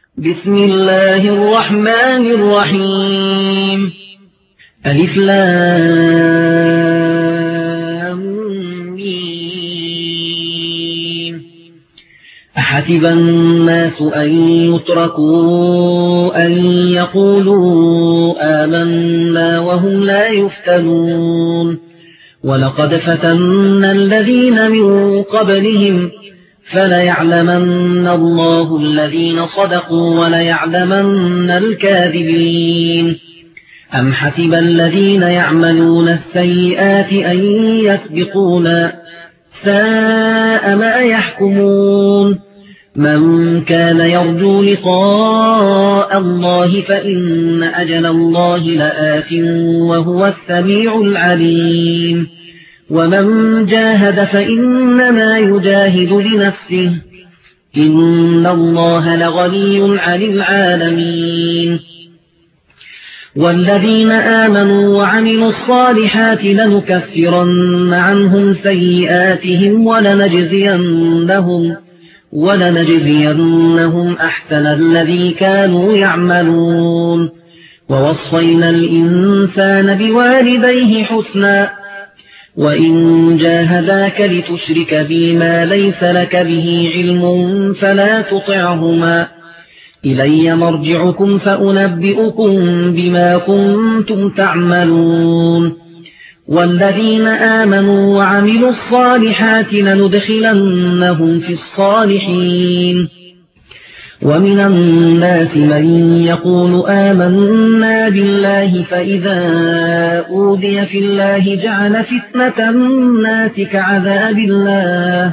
بسم الله الرحمن الرحيم. ألف لام ميم. أحسب الناس أن يتركوا أن يقولوا آمنا وهم لا يفتنون. ولقد فتنا الذين من قبلهم فليعلمن الله الذين صدقوا وليعلمن الكاذبين. أم حسب الذين يعملون السيئات أن يسبقونا ساء ما يحكمون. من كان يرجو لقاء الله فإن أجل الله لآت وهو السميع العليم. ومن جاهد فإنما يجاهد لنفسه إن الله لغني عن العالمين. والذين آمنوا وعملوا الصالحات لنكفرن عنهم سيئاتهم ولنجزينهم أحسن الذي كانوا يعملون. ووصينا الإنسان بوالديه حسنا وإن جاهداك لتشرك بي ما ليس لك به علم فلا تطعهما إلي مرجعكم فأنبئكم بما كنتم تعملون. والذين آمنوا وعملوا الصالحات لندخلنهم في الصالحين. ومن الناس من يقول آمنا بالله فإذا أوذي في الله جعل فتنة الناس كعذاب الله.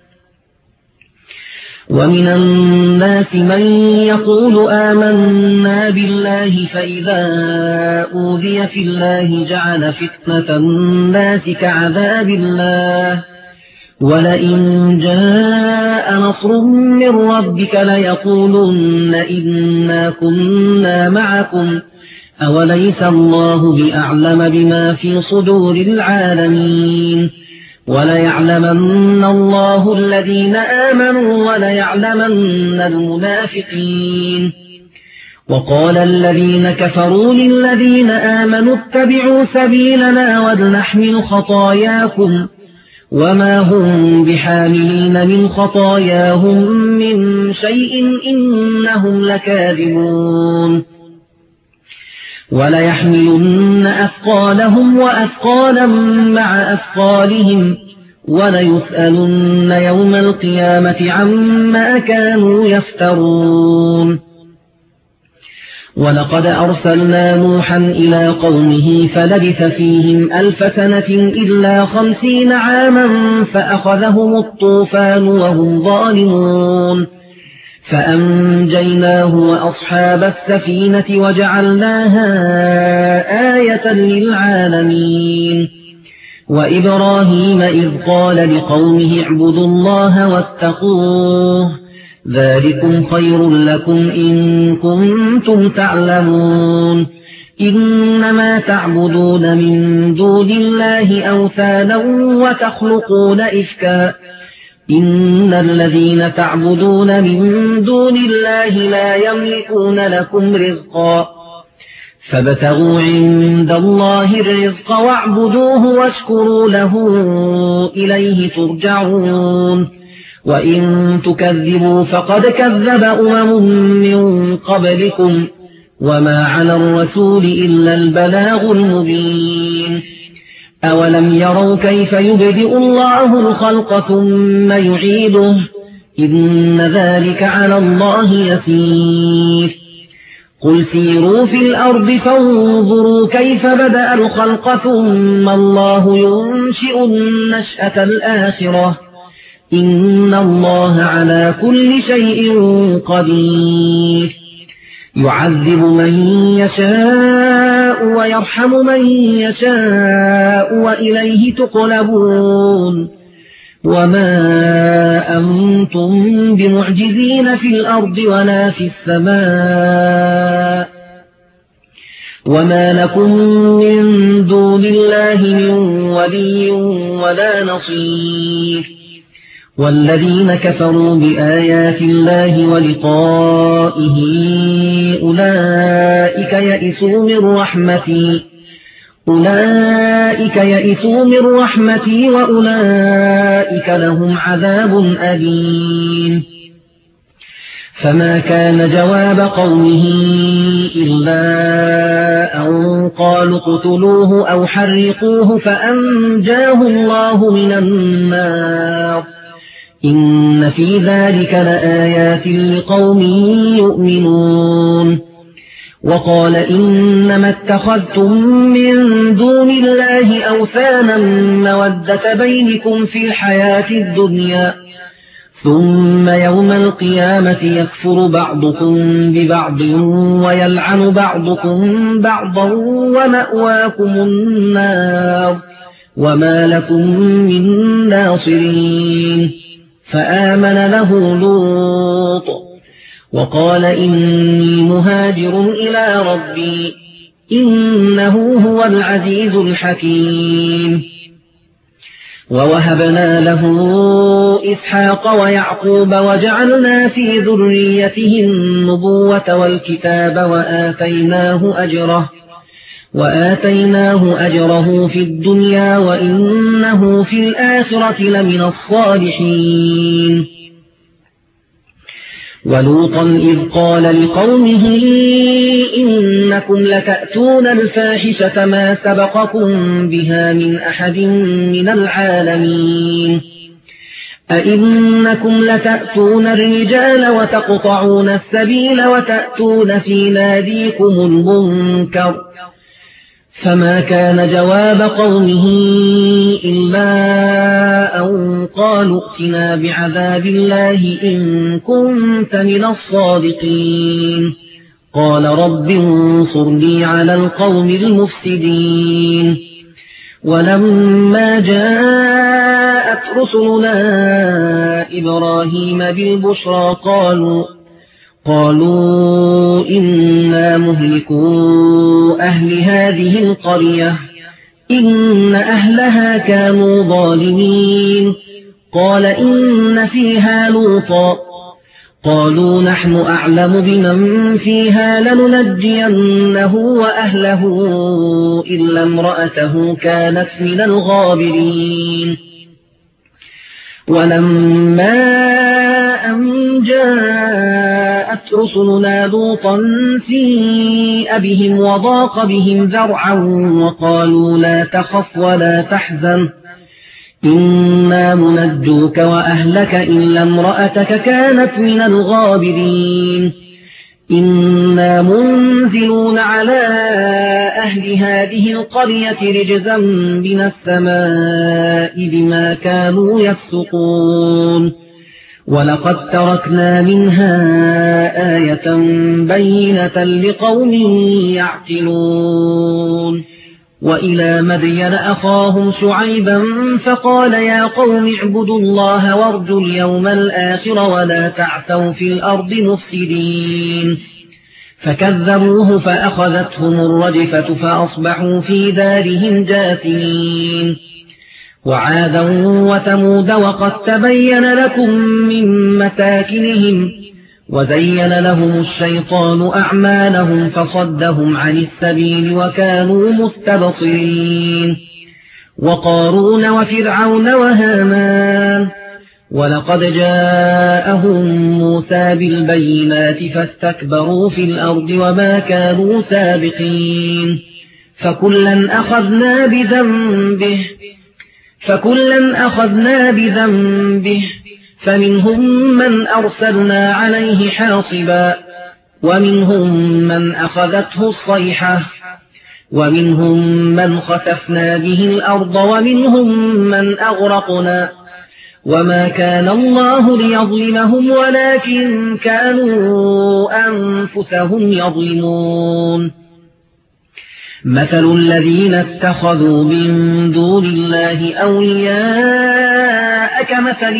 ومن الناس من يقول آمنا بالله فإذا أوذي في الله جعل فتنة الناس كعذاب الله. ولئن جاء نصر من ربك ليقولن إنا كنا معكم أوليس الله بأعلم بما في صدور العالمين. وليعلمن الله الذين آمنوا وليعلمن المنافقين. وقال الذين كفروا للذين آمنوا اتبعوا سبيلنا ولنحمل خطاياكم وما هم بحاملين من خطاياهم من شيء إنهم لكاذبون. وليحملن أثقالهم وأثقالا مع أثقالهم وليسألن يوم القيامة عما كانوا يفترون. ولقد أرسلنا نوحا إلى قومه فلبث فيهم 1000 سنة إلا 50 عاما فأخذهم الطوفان وهم ظالمون. فأنجيناه وأصحاب السفينة وجعلناها آية للعالمين. وإبراهيم إذ قال لقومه اعبدوا الله واتقوه ذلكم خير لكم إن كنتم تعلمون. إنما تعبدون من دون الله أوثانا وتخلقون إفكا إن الذين تعبدون من دون الله لا يملكون لكم رزقا فابتغوا عند الله الرزق واعبدوه واشكروا له إليه ترجعون. وإن تكذبوا فقد كذب من قبلكم وما على الرسول إلا البلاغ المبين. أولم يروا كيف يبدئ الله الخلق ثم يعيده إن ذلك على الله يسير. قل سيروا في الأرض فانظروا كيف بدأ الخلق ثم الله ينشئ النشأة الآخرة إن الله على كل شيء قدير. يعذب من يشاء ويرحم من يشاء وإليه تقلبون. وما أنتم بمعجزين في الأرض ولا في السماء وما لكم من دون الله من ولي ولا نصير. والذين كفروا بآيات الله ولقائه أولئك يئسوا من رحمتي وأولئك لهم عذاب أليم فما كان جواب قومه إلا أن قالوا اقتلوه أو حرقوه فأنجاه الله من النار إن في ذلك لآيات لقوم يؤمنون وقال إنما اتخذتم من دون الله أوثانا مودة بينكم في الحياة الدنيا ثم يوم القيامة يكفر بعضكم ببعض ويلعن بعضكم بعضا ومأواكم النار وما لكم من ناصرين فآمن له لوط وقال إني مهاجر إلى ربي إنه هو العزيز الحكيم ووهبنا له إسحاق ويعقوب وجعلنا في ذريته النبوة والكتاب وآتيناه أجره في الدنيا وإنه في الآخرة لمن الصالحين ولوطا إذ قال لقومه إنكم لتأتون الفاحشة ما سبقكم بها من أحد من العالمين أئنكم لتأتون الرجال وتقطعون السبيل وتأتون في ناديكم المنكر فما كان جواب قومه إلا أن قالوا ائتنا بعذاب الله إن كنت من الصادقين قال رب انصرني على القوم المفسدين ولما جاءت رسلنا إبراهيم بالبشرى قالوا إنا مهلكو أهل هذه القرية إن أهلها كانوا ظالمين قال إن فيها لوطا قالوا نحن أعلم بمن فيها لننجينه وأهله إلا امرأته كانت من الغابرين ولما أن جاءت رسلنا لوطا سيء بهم وضاق بهم ذرعا وقالوا لا تخف ولا تحزن إنا منجوك وأهلك إلا امرأتك كانت من الغابرين إنا منزلون على أهل هذه القرية رجزا من السماء بما كانوا يفسقون ولقد تركنا منها آية بينة لقوم يعقلون وإلى مدين أخاهم شعيبا فقال يا قوم اعبدوا الله وارجوا اليوم الآخر ولا تعثوا في الأرض مفسدين فكذبوه فأخذتهم الرجفة فأصبحوا في دارهم جاثمين وعادا وثمود وقد تبين لكم من مساكنهم وزين لهم الشيطان أعمالهم فصدهم عن السبيل وكانوا مستبصرين وقارون وفرعون وهامان ولقد جاءهم موسى بالبينات فاستكبروا في الأرض وما كانوا سابقين فكلا أخذنا بذنبه فمنهم من أرسلنا عليه حاصبا ومنهم من أخذته الصيحة ومنهم من خسفنا به الأرض ومنهم من أغرقنا وما كان الله ليظلمهم ولكن كانوا أنفسهم يظلمون مثل الذين اتخذوا من دون الله أولياء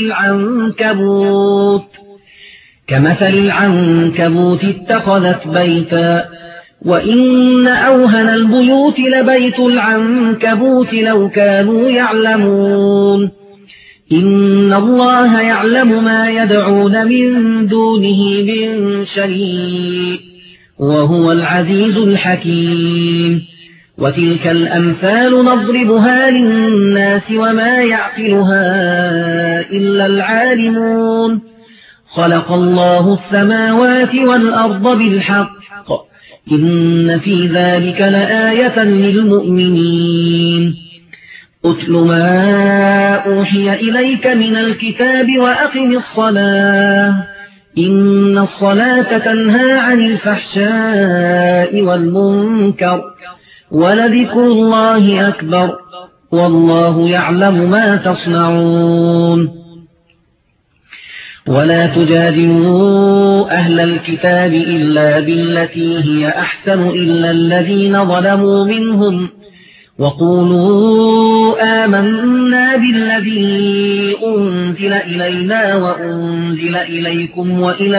كمثل العنكبوت اتخذت بيتا وإن أوهن البيوت لبيت العنكبوت لو كانوا يعلمون إن الله يعلم ما يدعون من دونه من شيء وهو العزيز الحكيم وتلك الأمثال نضربها للناس وما يعقلها إلا العالمون خلق الله السماوات والأرض بالحق إن في ذلك لآية للمؤمنين أتل ما أوحي إليك من الكتاب وأقم الصلاة إن الصلاة تنهى عن الفحشاء والمنكر ولذكر الله أكبر والله يعلم ما تصنعون ولا تجادلوا أهل الكتاب إلا بالتي هي أحسن إلا الذين ظلموا منهم وقولوا آمنا بالذي أنزل إلينا وأنزل إليكم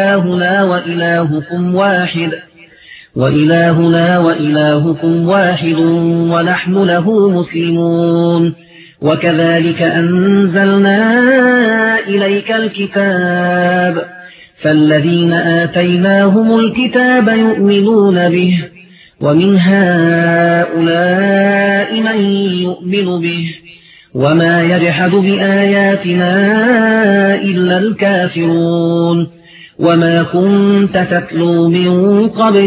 وإلهنا وإلهكم واحد ونحن له مسلمون وكذلك أنزلنا إليك الكتاب فالذين آتيناهم الكتاب يؤمنون به ومن هؤلاء من يؤمن به وما يجحد بآياتنا إلا الكافرون وما كنت تتلو من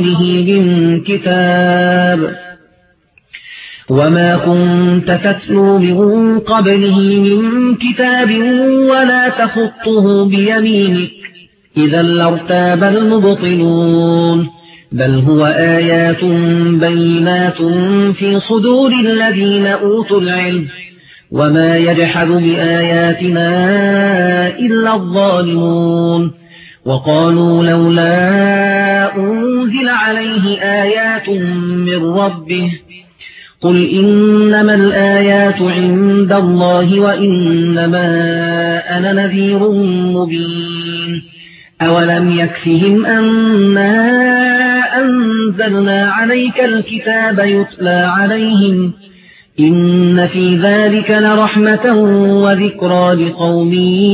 قبله من كتاب ولا تخطه بيمينك إذا لارتاب المبطلون بل هو آيات بينات في صدور الذين أوتوا العلم وما يجحد بآياتنا إلا الظالمون وقالوا لولا أنزل عليه آيات من ربه قل إنما الآيات عند الله وإنما أنا نذير مبين أولم يكفهم أنا أنزلنا عليك الكتاب يتلى عليهم إن في ذلك لرحمة وذكرى لقوم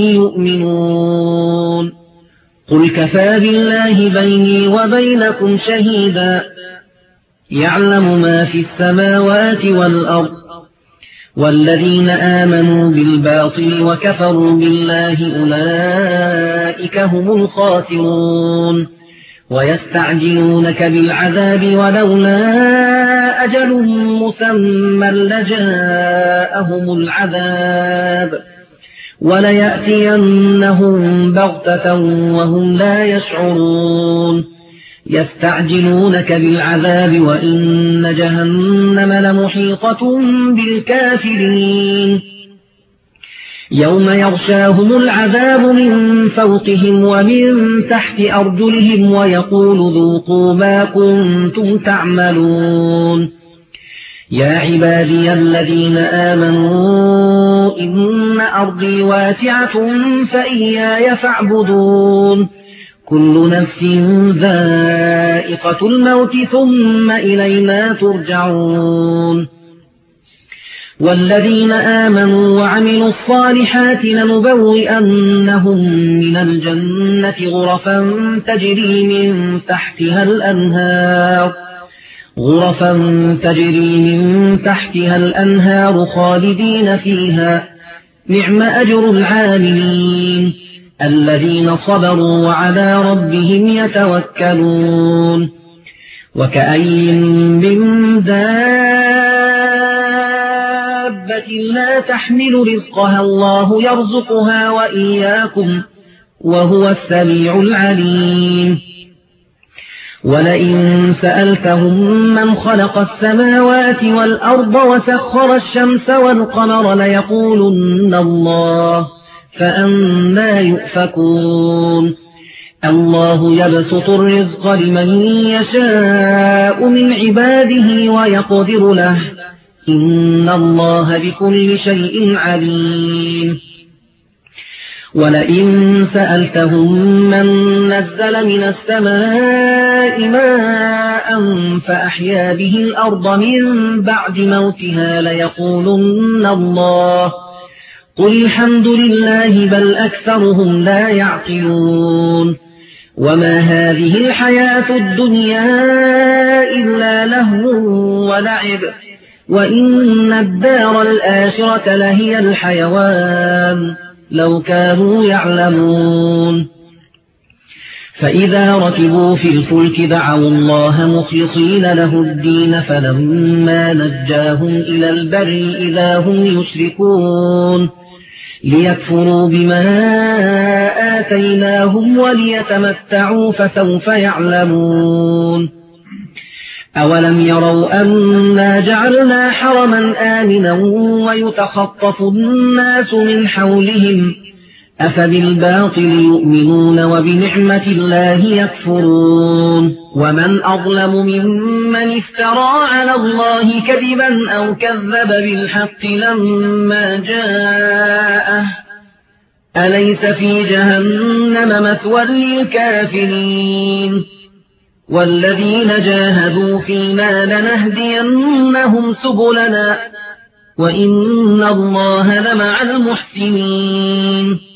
يؤمنون قل كفى بالله بيني وبينكم شهيدا يعلم ما في السماوات والأرض والذين آمنوا بالباطل وكفروا بالله أولئك هم الخاسرون ويستعجلونك بالعذاب ولولا أجل مسمى لجاءهم العذاب وليأتينهم بغتة وهم لا يشعرون يستعجلونك بالعذاب وإن جهنم لمحيطة بالكافرين يوم يغشاهم العذاب من فوقهم ومن تحت أرجلهم ويقول ذوقوا ما كنتم تعملون يا عبادي الذين آمنوا إن أرضي واسعة فإياي فاعبدون كل نفس ذائقة الموت ثم إلينا ترجعون والذين آمنوا وعملوا الصالحات لنبوئنهم من الجنة غرفا تجري من تحتها الأنهار خالدين فيها نعم أجر العاملين الذين صبروا وعلى ربهم يتوكلون وكأي من دابة لا تحمل رزقها الله يرزقها وإياكم وهو السميع العليم ولئن سألتهم من خلق السماوات والأرض وسخر الشمس والقمر ليقولن الله فأنى يؤفكون الله يبسط الرزق لمن يشاء من عباده ويقدر له إن الله بكل شيء عليم ولئن سألتهم من نزل من السماء ماء فأحيا به الأرض من بعد موتها ليقولن الله قل الحمد لله بل أكثرهم لا يعقلون وما هذه الحياة الدنيا إلا لهو ولعب وإن الدار الآخرة لهي الحيوان لو كانوا يعلمون فإذا ركبوا في الفلك دعوا الله مخلصين له الدين فلما نجاهم إلى البر إذا هم يشركون ليكفروا بما آتيناهم وليتمتعوا فسوف يعلمون أولم يروا أنا جعلنا حرما آمنا ويتخطف الناس من حولهم أفبالباطل يؤمنون وبنعمة الله يكفرون ومن أظلم ممن افترى على الله كذبا أو كذب بالحق لما جاءه أليس في جهنم مثوى للكافرين والذين جاهدوا فينا لنهدينهم سبلنا وإن الله لمع المحسنين